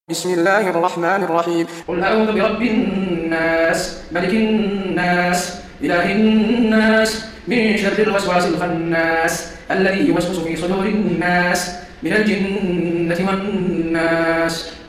بسم الله الرحمن الرحيم. قل أعوذ برب الناس ملك الناس إله الناس من شر الوسواس الخناس الذي يوسوس في صدور الناس من الجنة والناس.